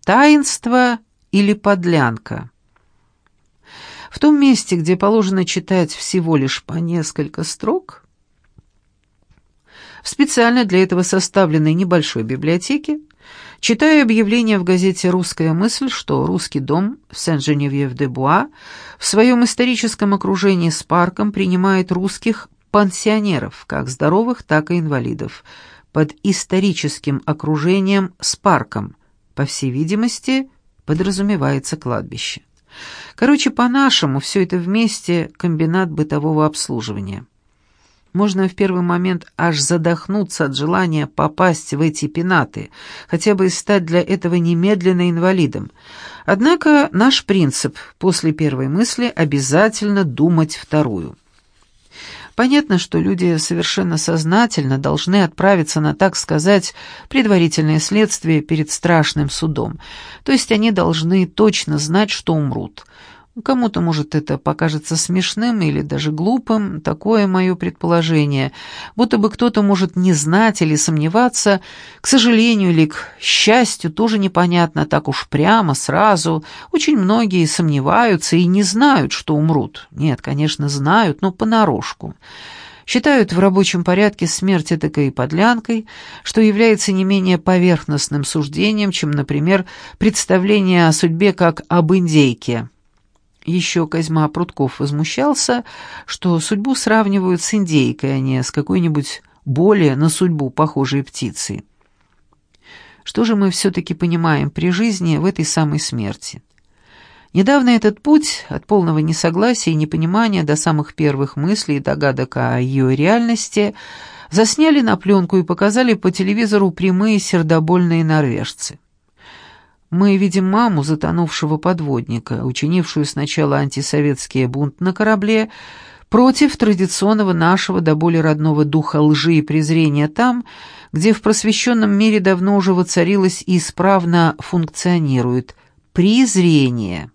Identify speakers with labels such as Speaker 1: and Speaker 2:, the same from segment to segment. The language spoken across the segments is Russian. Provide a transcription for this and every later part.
Speaker 1: Таинство или подлянка? В том месте, где положено читать всего лишь по несколько строк, в специально для этого составленной небольшой библиотеке, читаю объявление в газете «Русская мысль», что русский дом в Сен-Женевьев-де-Буа в своем историческом окружении с парком принимает русских пансионеров, как здоровых, так и инвалидов, под историческим окружением с парком, по всей видимости, подразумевается кладбище. Короче, по-нашему, все это вместе комбинат бытового обслуживания. Можно в первый момент аж задохнуться от желания попасть в эти пенаты, хотя бы и стать для этого немедленно инвалидом. Однако наш принцип после первой мысли обязательно думать вторую. Понятно, что люди совершенно сознательно должны отправиться на, так сказать, предварительное следствие перед страшным судом. То есть они должны точно знать, что умрут. Кому-то, может, это покажется смешным или даже глупым, такое мое предположение, будто бы кто-то может не знать или сомневаться, к сожалению или к счастью, тоже непонятно, так уж прямо, сразу. Очень многие сомневаются и не знают, что умрут. Нет, конечно, знают, но понарошку. Считают в рабочем порядке смерть этакой подлянкой, что является не менее поверхностным суждением, чем, например, представление о судьбе как об индейке. Еще Козьма Прутков возмущался, что судьбу сравнивают с индейкой, а не с какой-нибудь более на судьбу похожей птицей. Что же мы все-таки понимаем при жизни в этой самой смерти? Недавно этот путь от полного несогласия и непонимания до самых первых мыслей и догадок о ее реальности засняли на пленку и показали по телевизору прямые сердобольные норвежцы. Мы видим маму затонувшего подводника, учинившую сначала антисоветский бунт на корабле против традиционного нашего до боли родного духа лжи и презрения там, где в просвещенном мире давно уже воцарилось и исправно функционирует презрение.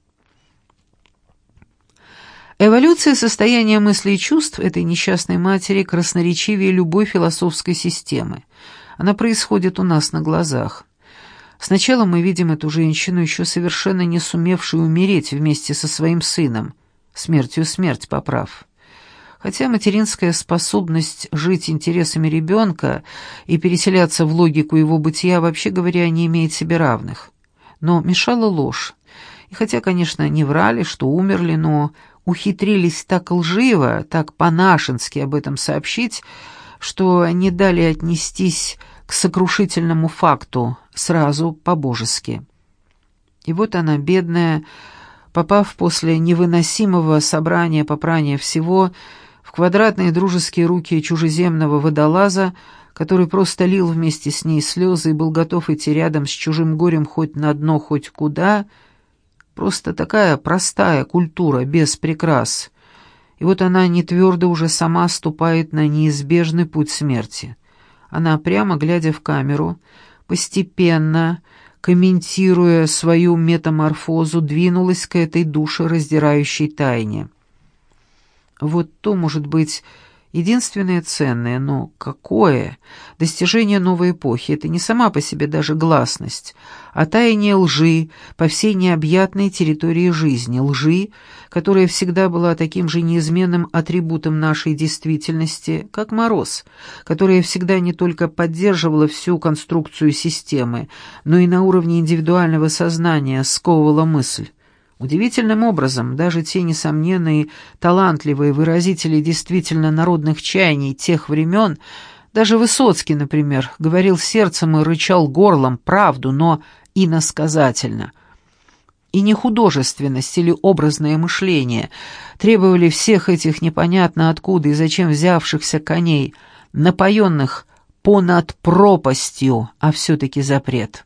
Speaker 1: Эволюция состояния мыслей и чувств этой несчастной матери красноречивее любой философской системы. Она происходит у нас на глазах. Сначала мы видим эту женщину, еще совершенно не сумевшую умереть вместе со своим сыном, смертью смерть поправ. Хотя материнская способность жить интересами ребенка и переселяться в логику его бытия, вообще говоря, не имеет себе равных. Но мешала ложь. И хотя, конечно, не врали, что умерли, но ухитрились так лживо, так по-нашенски об этом сообщить, что не дали отнестись к сокрушительному факту сразу по-божески. И вот она, бедная, попав после невыносимого собрания попрания всего в квадратные дружеские руки чужеземного водолаза, который просто лил вместе с ней слезы и был готов идти рядом с чужим горем хоть на дно, хоть куда, просто такая простая культура, без прикрас. И вот она не твердо уже сама ступает на неизбежный путь смерти. Она, прямо глядя в камеру, постепенно, комментируя свою метаморфозу, двинулась к этой душераздирающей тайне. Вот то, может быть, единственное ценное, но какое достижение новой эпохи — это не сама по себе даже гласность, а таяние лжи по всей необъятной территории жизни, лжи, которая всегда была таким же неизменным атрибутом нашей действительности, как мороз, которая всегда не только поддерживала всю конструкцию системы, но и на уровне индивидуального сознания сковывала мысль. Удивительным образом даже те несомненные талантливые выразители действительно народных чаяний тех времен, даже Высоцкий, например, говорил сердцем и рычал горлом правду, но иносказательно. И не художественность или образное мышление требовали всех этих непонятно откуда и зачем взявшихся коней, напоенных понад пропастью, а все-таки запрет.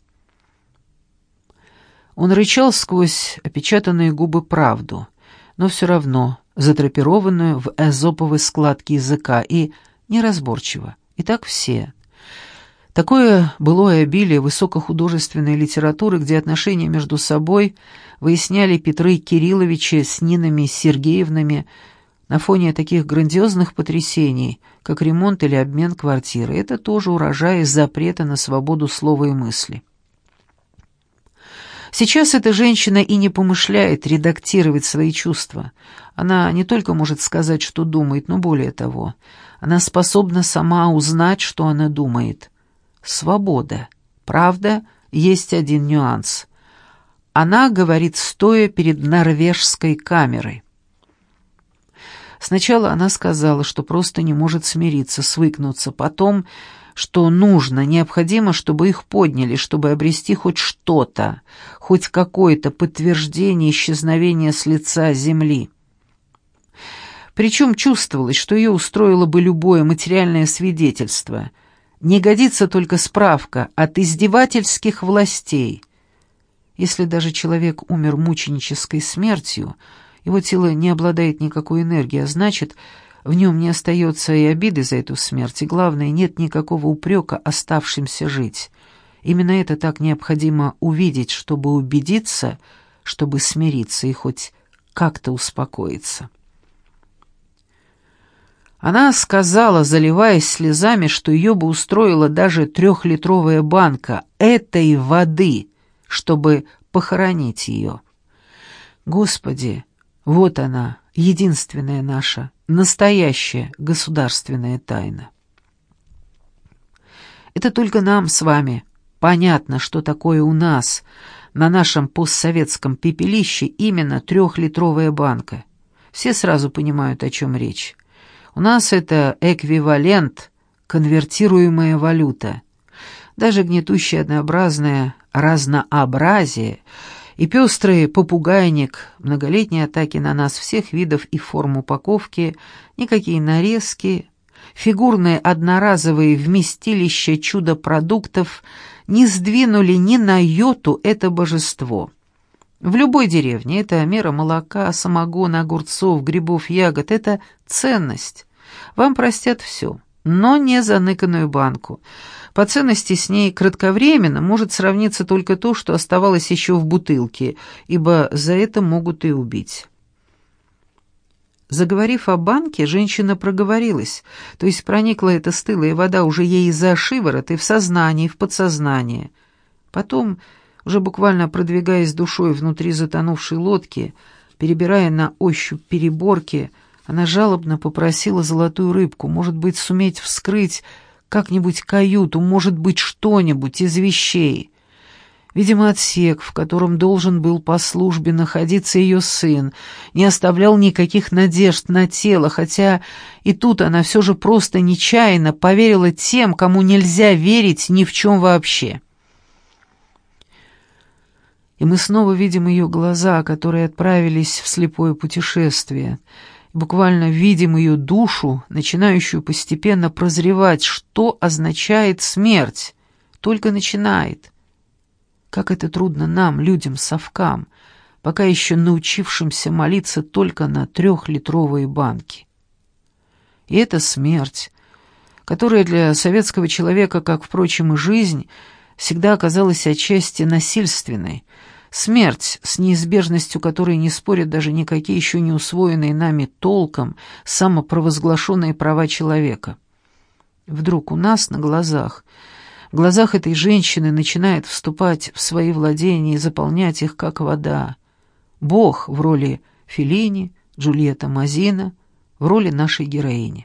Speaker 1: Он рычал сквозь опечатанные губы правду, но все равно задрапированную в эзоповой складке языка и неразборчиво. И так все. Такое былое обилие высокохудожественной литературы, где отношения между собой выясняли Петры Кирилловичи с Нинами Сергеевнами на фоне таких грандиозных потрясений, как ремонт или обмен квартиры. Это тоже урожай запрета на свободу слова и мысли. Сейчас эта женщина и не помышляет редактировать свои чувства. Она не только может сказать, что думает, но более того, она способна сама узнать, что она думает. Свобода. Правда, есть один нюанс. Она говорит, стоя перед норвежской камерой. Сначала она сказала, что просто не может смириться, свыкнуться, потом, что нужно, необходимо, чтобы их подняли, чтобы обрести хоть что-то, хоть какое-то подтверждение исчезновения с лица земли. Причем чувствовалось, что ее устроило бы любое материальное свидетельство. Не годится только справка от издевательских властей. Если даже человек умер мученической смертью, его тело не обладает никакой энергией, а значит, в нем не остается и обиды за эту смерть, и, главное, нет никакого упрека оставшимся жить. Именно это так необходимо увидеть, чтобы убедиться, чтобы смириться и хоть как-то успокоиться. Она сказала, заливаясь слезами, что ее бы устроила даже 3-литровая банка этой воды, чтобы похоронить ее. Господи! Вот она, единственная наша, настоящая государственная тайна. Это только нам с вами понятно, что такое у нас, на нашем постсоветском пепелище, именно 3-литровая банка. Все сразу понимают, о чем речь. У нас это эквивалент, конвертируемая валюта. Даже гнетущее однообразное разнообразие и пестрый попугайник, многолетние атаки на нас всех видов и форм упаковки, никакие нарезки, фигурные одноразовые вместилища чудо-продуктов не сдвинули ни на йоту это божество. В любой деревне это мера молока, самогона, огурцов, грибов, ягод — это ценность. Вам простят все, но не заныканную банку. По ценности с ней кратковременно может сравниться только то, что оставалось еще в бутылке, ибо за это могут и убить. Заговорив о банке, женщина проговорилась, то есть проникла эта стылая вода уже ей за шиворот и в сознание, и в подсознание. Потом, уже буквально продвигаясь душой внутри затонувшей лодки, перебирая на ощупь переборки, она жалобно попросила золотую рыбку, может быть, суметь вскрыть как-нибудь каюту, может быть, что-нибудь из вещей. Видимо, отсек, в котором должен был по службе находиться ее сын, не оставлял никаких надежд на тело, хотя и тут она все же просто нечаянно поверила тем, кому нельзя верить ни в чем вообще. И мы снова видим ее глаза, которые отправились в слепое путешествие, буквально видим ее душу, начинающую постепенно прозревать, что означает смерть, только начинает. Как это трудно нам, людям-совкам, пока еще научившимся молиться только на 3-литровые банки. И это смерть, которая для советского человека, как, впрочем, и жизнь, всегда оказалась отчасти насильственной. Смерть, с неизбежностью которой не спорят даже никакие еще не усвоенные нами толком самопровозглашенные права человека. Вдруг у нас на глазах, в глазах этой женщины начинает вступать в свои владения и заполнять их, как вода. Бог в роли Феллини, Джульетта Мазина в роли нашей героини.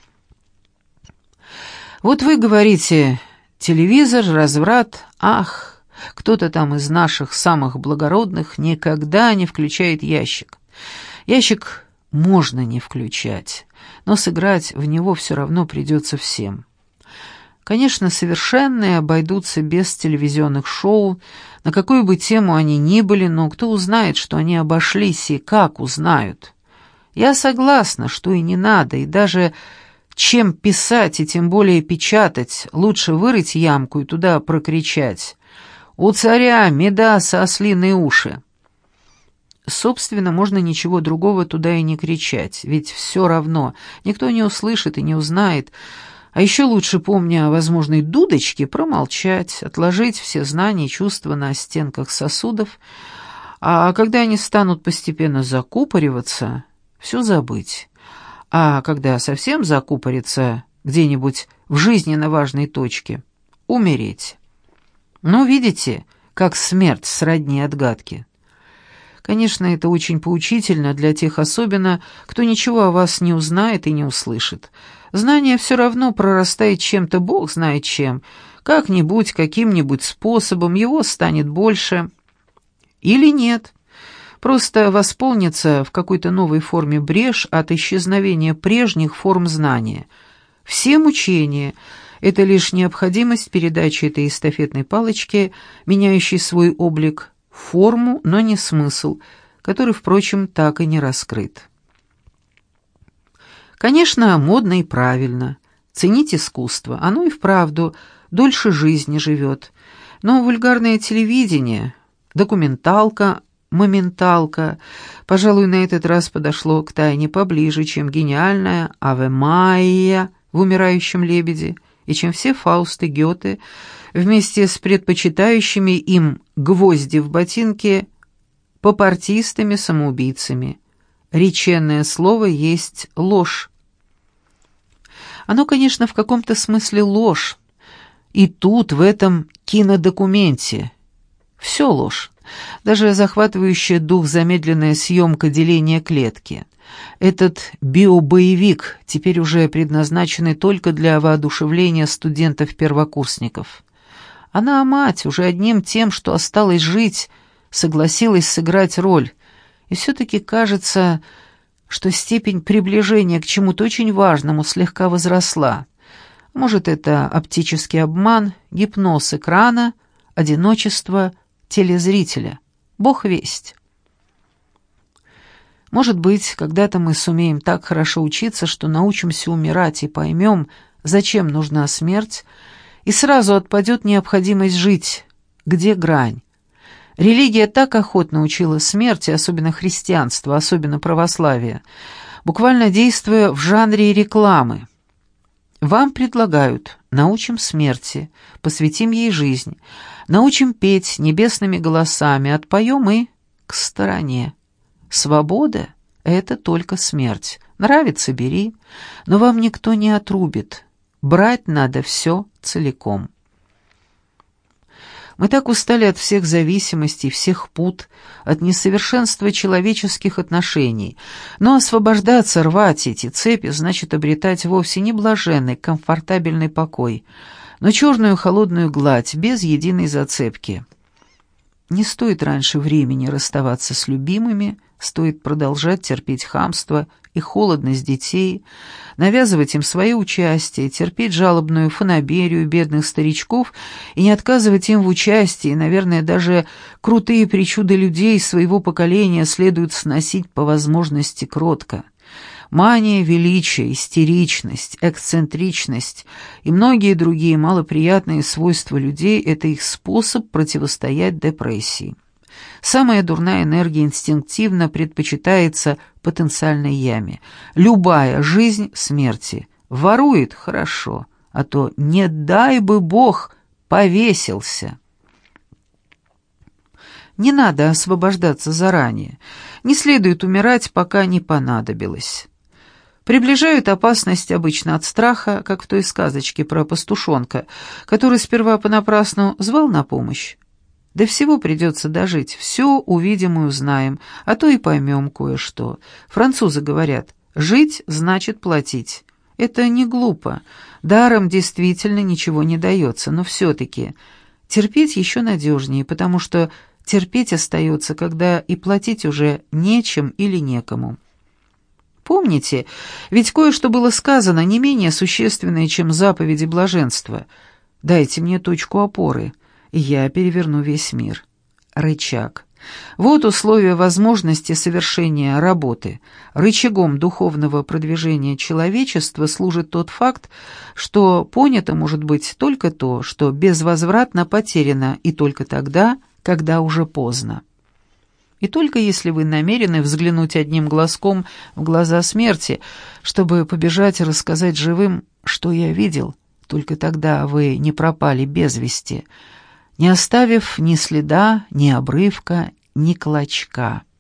Speaker 1: Вот вы говорите: телевизор, разврат, ах, кто-то там из наших самых благородных никогда не включает ящик. Ящик можно не включать, но сыграть в него все равно придется всем. Конечно, совершенные обойдутся без телевизионных шоу, на какую бы тему они ни были, но кто узнает, что они обошлись, и как узнают? Я согласна, что и не надо, и даже чем писать, и тем более печатать, лучше вырыть ямку и туда прокричать: «У царя Мидаса ослиные уши». Собственно, можно ничего другого туда и не кричать, ведь все равно никто не услышит и не узнает. А еще лучше, помня о возможной дудочке, промолчать, отложить все знания и чувства на стенках сосудов, а когда они станут постепенно закупориваться, все забыть. А когда совсем закупорится где-нибудь в жизненно важной точке, умереть. Ну, видите, как смерть сродни отгадке. Конечно, это очень поучительно для тех особенно, кто ничего о вас не узнает и не услышит. Знание все равно прорастает чем-то, Бог знает чем. Как-нибудь, каким-нибудь способом его станет больше. Или нет. Просто восполнится в какой-то новой форме брешь от исчезновения прежних форм знания. Все мучения — это лишь необходимость передачи этой эстафетной палочки, меняющей свой облик, форму, но не смысл, который, впрочем, так и не раскрыт. Конечно, модно и правильно. Ценить искусство. Оно и вправду дольше жизни живет. Но вульгарное телевидение, документалка, моменталка, пожалуй, на этот раз подошло к тайне поближе, чем гениальная «Аве Майя» в «Умирающем лебеде» и чем все Фаусты Гёте вместе с предпочитающими им гвозди в ботинке попартистами-самоубийцами. Реченное слово есть ложь. Оно, конечно, в каком-то смысле ложь. И тут, в этом кинодокументе, все ложь. Даже захватывающая дух замедленная съемка деления клетки. Этот биобоевик, теперь уже предназначенный только для воодушевления студентов-первокурсников. Она, мать, уже одним тем, что осталось жить, согласилась сыграть роль. И все-таки кажется, что степень приближения к чему-то очень важному слегка возросла. Может, это оптический обман, гипноз экрана, одиночество телезрителя. Бог весть. Может быть, когда-то мы сумеем так хорошо учиться, что научимся умирать и поймем, зачем нужна смерть, и сразу отпадет необходимость жить. Где грань? Религия так охотно учила смерти, особенно христианство, особенно православие, буквально действуя в жанре рекламы. Вам предлагают: научим смерти, посвятим ей жизнь, научим петь небесными голосами, отпоем и к стороне. Свобода — это только смерть. Нравится — бери, но вам никто не отрубит. Брать надо все целиком. Мы так устали от всех зависимостей, всех пут, от несовершенства человеческих отношений. Но освобождаться, рвать эти цепи, значит обретать вовсе не блаженный, комфортабельный покой, но черную холодную гладь, без единой зацепки. Не стоит раньше времени расставаться с любимыми, стоит продолжать терпеть хамство и холодность детей, навязывать им свое участие, терпеть жалобную фанаберию бедных старичков и не отказывать им в участии, и, наверное, даже крутые причуды людей своего поколения следует сносить по возможности кротко. Мания величия, истеричность, эксцентричность и многие другие малоприятные свойства людей – это их способ противостоять депрессии. Самая дурная энергия инстинктивно предпочитается потенциальной яме. Любая жизнь смерти. Ворует – хорошо, а то не дай бы Бог повесился. Не надо освобождаться заранее. Не следует умирать, пока не понадобилось. Приближают опасность обычно от страха, как в той сказочке про пастушонка, который сперва понапрасну звал на помощь. До всего придется дожить, все увидим и узнаем, а то и поймем кое-что. Французы говорят: «Жить значит платить». Это не глупо, даром действительно ничего не дается, но все-таки терпеть еще надежнее, потому что терпеть остается, когда и платить уже нечем или некому. Помните, ведь кое-что было сказано не менее существенное, чем заповеди блаженства. «Дайте мне точку опоры, и я переверну весь мир». Рычаг. Вот условия возможности совершения работы. Рычагом духовного продвижения человечества служит тот факт, что понято может быть только то, что безвозвратно потеряно, и только тогда, когда уже поздно. И только если вы намерены взглянуть одним глазком в глаза смерти, чтобы побежать и рассказать живым, что я видел, только тогда вы не пропали без вести, не оставив ни следа, ни обрывка, ни клочка.